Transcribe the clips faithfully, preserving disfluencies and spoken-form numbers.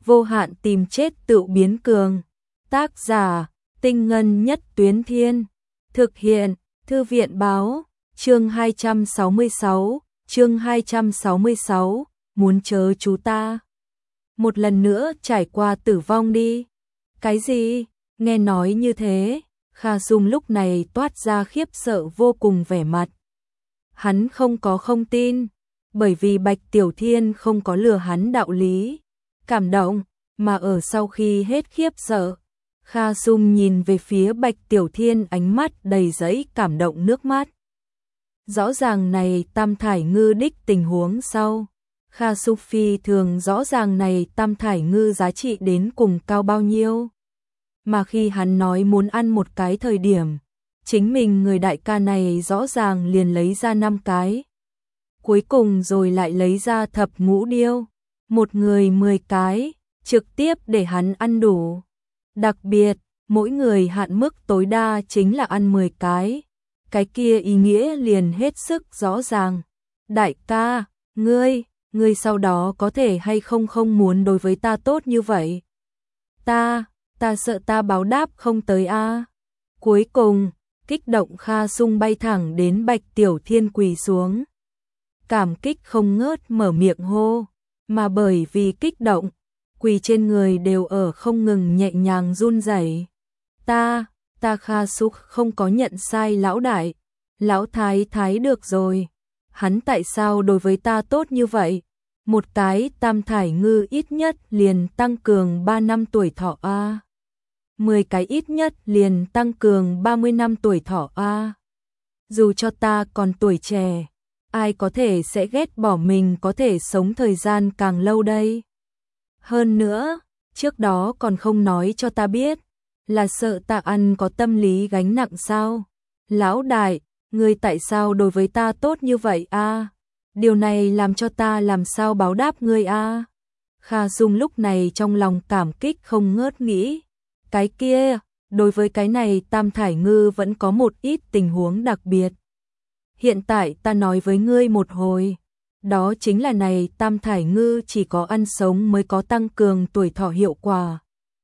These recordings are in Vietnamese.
vô hạn tìm chết tự biến cường. Tác giả, Tinh Ngân Nhất Tuyến Thiên. Thực hiện, Thư viện Báo. Chương hai trăm sáu mươi sáu, chương hai trăm sáu mươi sáu, muốn chớ chú ta một lần nữa trải qua tử vong đi. Cái gì? Nghe nói như thế, Kha Sung lúc này toát ra khiếp sợ vô cùng vẻ mặt. Hắn không có không tin, bởi vì Bạch Tiểu Thiên không có lừa hắn đạo lý. Cảm động, mà ở sau khi hết khiếp sợ, Kha Sung nhìn về phía Bạch Tiểu Thiên, ánh mắt đầy dẫy cảm động nước mắt. Rõ ràng này Tam Thải Ngư đích tình huống sau. Kha Sung phi thường rõ ràng này Tam Thải Ngư giá trị đến cùng cao bao nhiêu. Mà khi hắn nói muốn ăn một cái thời điểm, chính mình người đại ca này rõ ràng liền lấy ra năm cái. Cuối cùng rồi lại lấy ra thập ngũ điêu, một người mười cái, trực tiếp để hắn ăn đủ. Đặc biệt, mỗi người hạn mức tối đa chính là ăn mười cái. Cái kia ý nghĩa liền hết sức rõ ràng. Đại ca, ngươi, ngươi sau đó có thể hay không không muốn đối với ta tốt như vậy? Ta, ta sợ ta báo đáp không tới a. Cuối cùng, kích động Kha Sung bay thẳng đến Bạch Tiểu Thiên quỳ xuống. Cảm kích không ngớt mở miệng hô, mà bởi vì kích động, quỳ trên người đều ở không ngừng nhẹ nhàng run rẩy. Ta, ta Kha Sung không có nhận sai lão đại, lão thái thái được rồi. Hắn tại sao đối với ta tốt như vậy? Một cái Tam Thải Ngư ít nhất liền tăng cường ba năm tuổi thọ a. mười cái ít nhất liền tăng cường ba mươi năm tuổi thọ a. Dù cho ta còn tuổi trẻ, ai có thể sẽ ghét bỏ mình có thể sống thời gian càng lâu đây? Hơn nữa, trước đó còn không nói cho ta biết, là sợ ta ăn có tâm lý gánh nặng sao? Lão đại, ngươi tại sao đối với ta tốt như vậy a? Điều này làm cho ta làm sao báo đáp ngươi a? Kha Sung lúc này trong lòng cảm kích không ngớt nghĩ. Cái kia, đối với cái này Tam Thải Ngư vẫn có một ít tình huống đặc biệt. Hiện tại ta nói với ngươi một hồi, đó chính là này Tam Thải Ngư chỉ có ăn sống mới có tăng cường tuổi thọ hiệu quả.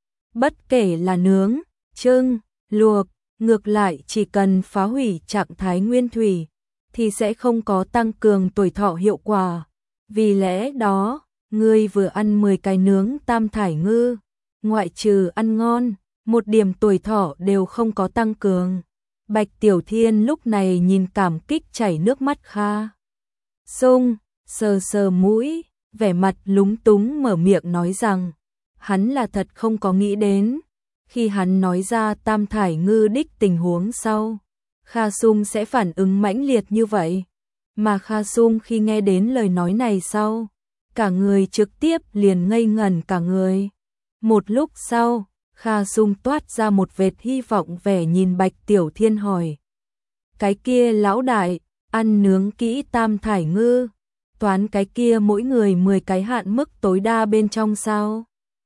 Bất kể là nướng, trưng, luộc, ngược lại chỉ cần phá hủy trạng thái nguyên thủy, thì sẽ không có tăng cường tuổi thọ hiệu quả. Vì lẽ đó, ngươi vừa ăn mười cái nướng Tam Thải Ngư, ngoại trừ ăn ngon, một điểm tuổi thọ đều không có tăng cường. Bạch Tiểu Thiên lúc này nhìn cảm kích chảy nước mắt Kha Sung, sờ sờ mũi, vẻ mặt lúng túng mở miệng nói rằng, hắn là thật không có nghĩ đến, khi hắn nói ra Tam Thải Ngư đích tình huống sau, Kha Sung sẽ phản ứng mãnh liệt như vậy. Mà Kha Sung khi nghe đến lời nói này sau, cả người trực tiếp liền ngây ngẩn cả người. Một lúc sau, Kha Sung toát ra một vệt hy vọng vẻ nhìn Bạch Tiểu Thiên hỏi. Cái kia lão đại, ăn nướng kỹ Tam Thải Ngư, toán cái kia mỗi người mười cái hạn mức tối đa bên trong sao?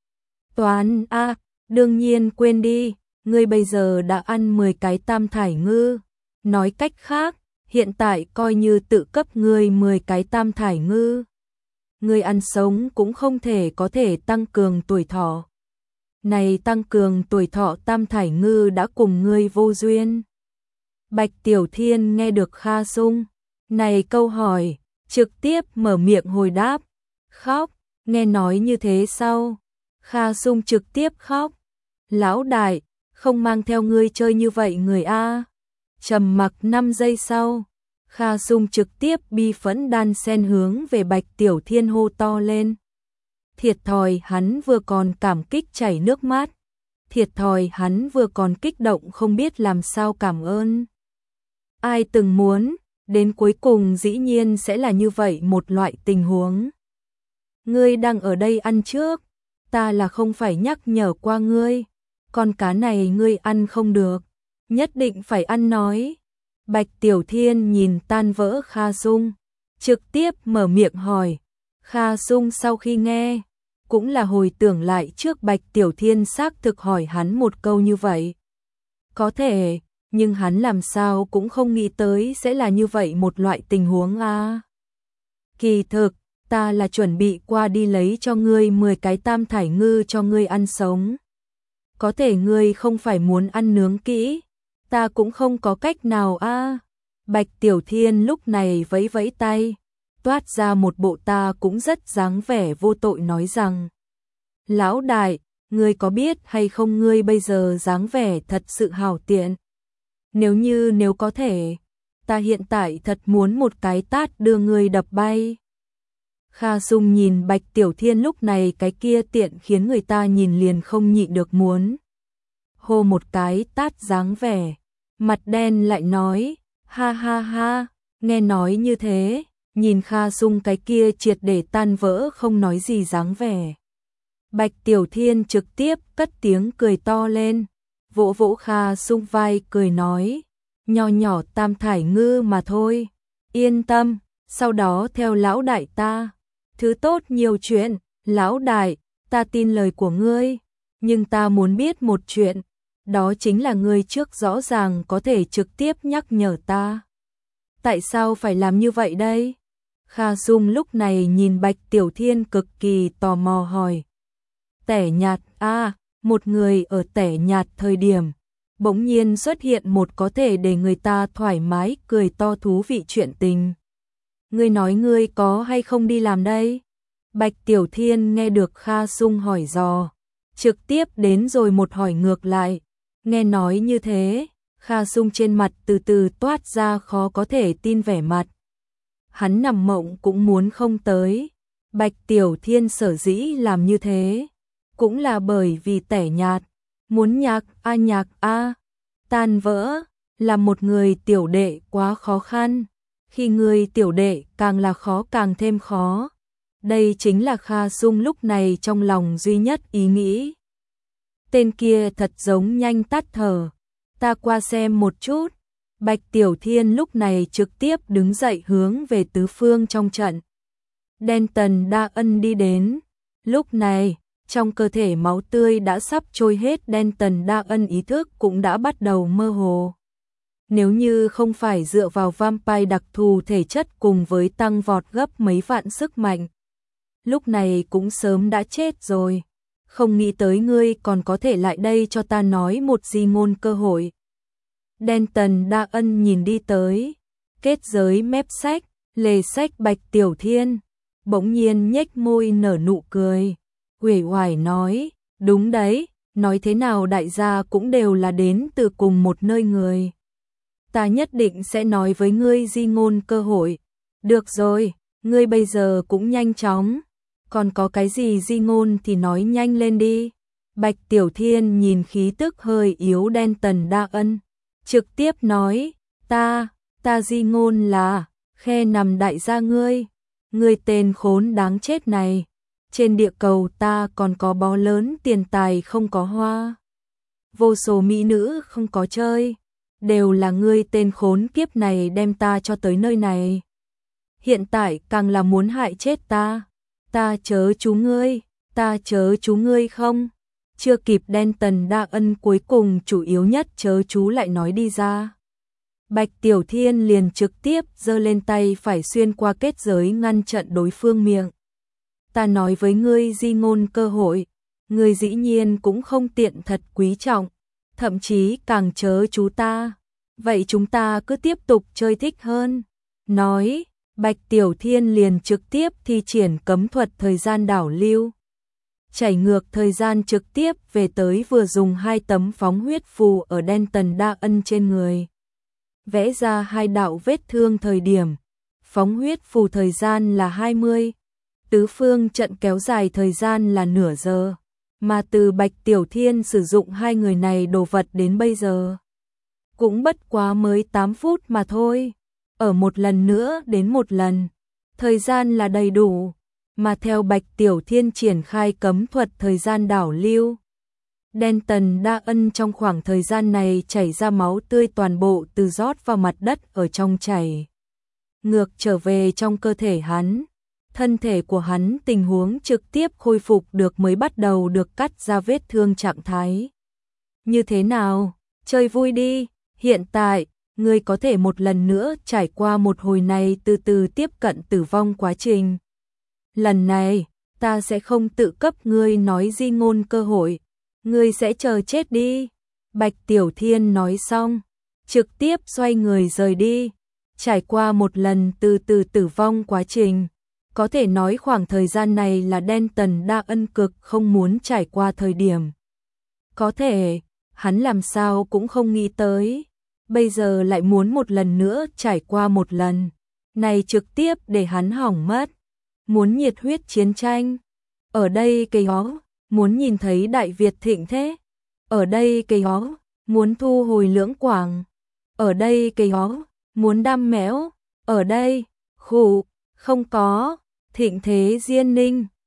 Toán a, à, đương nhiên quên đi, ngươi bây giờ đã ăn mười cái Tam Thải Ngư. Nói cách khác, hiện tại coi như tự cấp ngươi mười cái Tam Thải Ngư. Ngươi ăn sống cũng không thể có thể tăng cường tuổi thọ. Này tăng cường tuổi thọ Tam Thải Ngư đã cùng ngươi vô duyên. Bạch Tiểu Thiên nghe được Kha Sung này câu hỏi, trực tiếp mở miệng hồi đáp, khóc. Nghe nói như thế sau, Kha Sung trực tiếp khóc. Lão đại, không mang theo ngươi chơi như vậy người a. Trầm mặc năm giây sau, Kha Sung trực tiếp bi phẫn đan sen hướng về Bạch Tiểu Thiên hô to lên. Thiệt thòi hắn vừa còn cảm kích chảy nước mắt, thiệt thòi hắn vừa còn kích động không biết làm sao cảm ơn. Ai từng muốn, đến cuối cùng dĩ nhiên sẽ là như vậy một loại tình huống. Ngươi đang ở đây ăn trước, ta là không phải nhắc nhở qua ngươi, con cá này ngươi ăn không được, nhất định phải ăn nói. Bạch Tiểu Thiên nhìn tan vỡ Kha Sung, trực tiếp mở miệng hỏi. Kha Sung sau khi nghe, cũng là hồi tưởng lại trước Bạch Tiểu Thiên xác thực hỏi hắn một câu như vậy. Có thể, nhưng hắn làm sao cũng không nghĩ tới sẽ là như vậy một loại tình huống a. Kỳ thực, ta là chuẩn bị qua đi lấy cho ngươi mười cái tam thải ngư cho ngươi ăn sống. Có thể ngươi không phải muốn ăn nướng kỹ, ta cũng không có cách nào a. À. Bạch Tiểu Thiên lúc này vẫy vẫy tay, toát ra một bộ ta cũng rất dáng vẻ vô tội nói rằng: Lão đại, ngươi có biết hay không ngươi bây giờ dáng vẻ thật sự hảo tiện. Nếu như nếu có thể, ta hiện tại thật muốn một cái tát đưa ngươi đập bay. Kha Sung nhìn Bạch Tiểu Thiên lúc này cái kia tiện khiến người ta nhìn liền không nhịn được muốn hô một cái tát dáng vẻ, mặt đen lại nói, ha ha ha, nghe nói như thế, nhìn Kha Sung cái kia triệt để tan vỡ không nói gì dáng vẻ. Bạch Tiểu Thiên trực tiếp cất tiếng cười to lên, vỗ vỗ Kha Sung vai cười nói, nho nhỏ tam thải ngư mà thôi, yên tâm, sau đó theo lão đại ta, thứ tốt nhiều chuyện, lão đại, ta tin lời của ngươi, nhưng ta muốn biết một chuyện, đó chính là ngươi trước rõ ràng có thể trực tiếp nhắc nhở ta. Tại sao phải làm như vậy đây? Kha Sung lúc này nhìn Bạch Tiểu Thiên cực kỳ tò mò hỏi. Tẻ nhạt, a, à, một người ở tẻ nhạt thời điểm, bỗng nhiên xuất hiện một có thể để người ta thoải mái cười to thú vị chuyện tình. Ngươi nói ngươi có hay không đi làm đây? Bạch Tiểu Thiên nghe được Kha Sung hỏi dò, trực tiếp đến rồi một hỏi ngược lại. Nghe nói như thế, Kha Sung trên mặt từ từ toát ra khó có thể tin vẻ mặt. Hắn nằm mộng cũng muốn không tới. Bạch Tiểu Thiên sở dĩ làm như thế, cũng là bởi vì tẻ nhạt, muốn nhạc a nhạc a, tan vỡ, là một người tiểu đệ quá khó khăn, khi người tiểu đệ càng là khó càng thêm khó. Đây chính là Kha Sung lúc này trong lòng duy nhất ý nghĩ. Tên kia thật giống nhanh tắt thở, ta qua xem một chút. Bạch Tiểu Thiên lúc này trực tiếp đứng dậy hướng về tứ phương trong trận. Denton Đa Ân đi đến, lúc này, trong cơ thể máu tươi đã sắp trôi hết, Denton Đa Ân ý thức cũng đã bắt đầu mơ hồ. Nếu như không phải dựa vào vampire đặc thù thể chất cùng với tăng vọt gấp mấy vạn sức mạnh, lúc này cũng sớm đã chết rồi. Không nghĩ tới ngươi còn có thể lại đây cho ta nói một di ngôn cơ hội. Denton Đa Ân nhìn đi tới, kết giới mép sách, lề sách Bạch Tiểu Thiên, bỗng nhiên nhếch môi nở nụ cười, uể oải nói, đúng đấy, nói thế nào đại gia cũng đều là đến từ cùng một nơi người. Ta nhất định sẽ nói với ngươi di ngôn cơ hội. Được rồi, ngươi bây giờ cũng nhanh chóng. Còn có cái gì di ngôn thì nói nhanh lên đi. Bạch Tiểu Thiên nhìn khí tức hơi yếu Denton Đa Ân, trực tiếp nói, ta, ta di ngôn là, khe nằm đại gia ngươi, ngươi tên khốn đáng chết này, trên địa cầu ta còn có bó lớn tiền tài không có hoa, vô số mỹ nữ không có chơi, đều là ngươi tên khốn kiếp này đem ta cho tới nơi này. Hiện tại càng là muốn hại chết ta. Ta chớ chú ngươi, ta chớ chú ngươi không? Chưa kịp Denton Đa Ân cuối cùng chủ yếu nhất chớ chú lại nói đi ra. Bạch Tiểu Thiên liền trực tiếp giơ lên tay phải xuyên qua kết giới ngăn chặn đối phương miệng. Ta nói với ngươi di ngôn cơ hội, ngươi dĩ nhiên cũng không tiện thật quý trọng, thậm chí càng chớ chú ta. Vậy chúng ta cứ tiếp tục chơi thích hơn. Nói, Bạch Tiểu Thiên liền trực tiếp thi triển cấm thuật thời gian đảo lưu. Chảy ngược thời gian trực tiếp về tới vừa dùng hai tấm phóng huyết phù ở Denton Đa Ân trên người. Vẽ ra hai đạo vết thương thời điểm. Phóng huyết phù thời gian là hai mươi. Tứ phương trận kéo dài thời gian là nửa giờ. Mà từ Bạch Tiểu Thiên sử dụng hai người này đồ vật đến bây giờ. Cũng bất quá mới tám phút mà thôi. Ở một lần nữa đến một lần. Thời gian là đầy đủ. Mà theo Bạch Tiểu Thiên triển khai cấm thuật thời gian đảo lưu. Denton Đa Ân trong khoảng thời gian này chảy ra máu tươi toàn bộ từ rót vào mặt đất ở trong chảy. Ngược trở về trong cơ thể hắn. Thân thể của hắn tình huống trực tiếp khôi phục được mới bắt đầu được cắt ra vết thương trạng thái. Như thế nào? Chơi vui đi. Hiện tại, ngươi có thể một lần nữa trải qua một hồi này từ từ tiếp cận tử vong quá trình. lần này, ta sẽ không tự cấp ngươi nói di ngôn cơ hội, ngươi sẽ chờ chết đi. Bạch Tiểu Thiên nói xong, trực tiếp xoay người rời đi, trải qua một lần từ từ tử vong quá trình. Có thể nói khoảng thời gian này là Đen Tần Đa Ân cực không muốn trải qua thời điểm. Có thể, hắn làm sao cũng không nghĩ tới, bây giờ lại muốn một lần nữa trải qua một lần. Này trực tiếp để hắn hỏng mất, muốn nhiệt huyết chiến tranh. Ở đây cây hó, muốn nhìn thấy Đại Việt thịnh thế. Ở đây cây hó, muốn thu hồi Lưỡng Quảng. Ở đây cây hó, muốn đam mẽo. Ở đây, khủ, không có, thịnh thế Diên Ninh.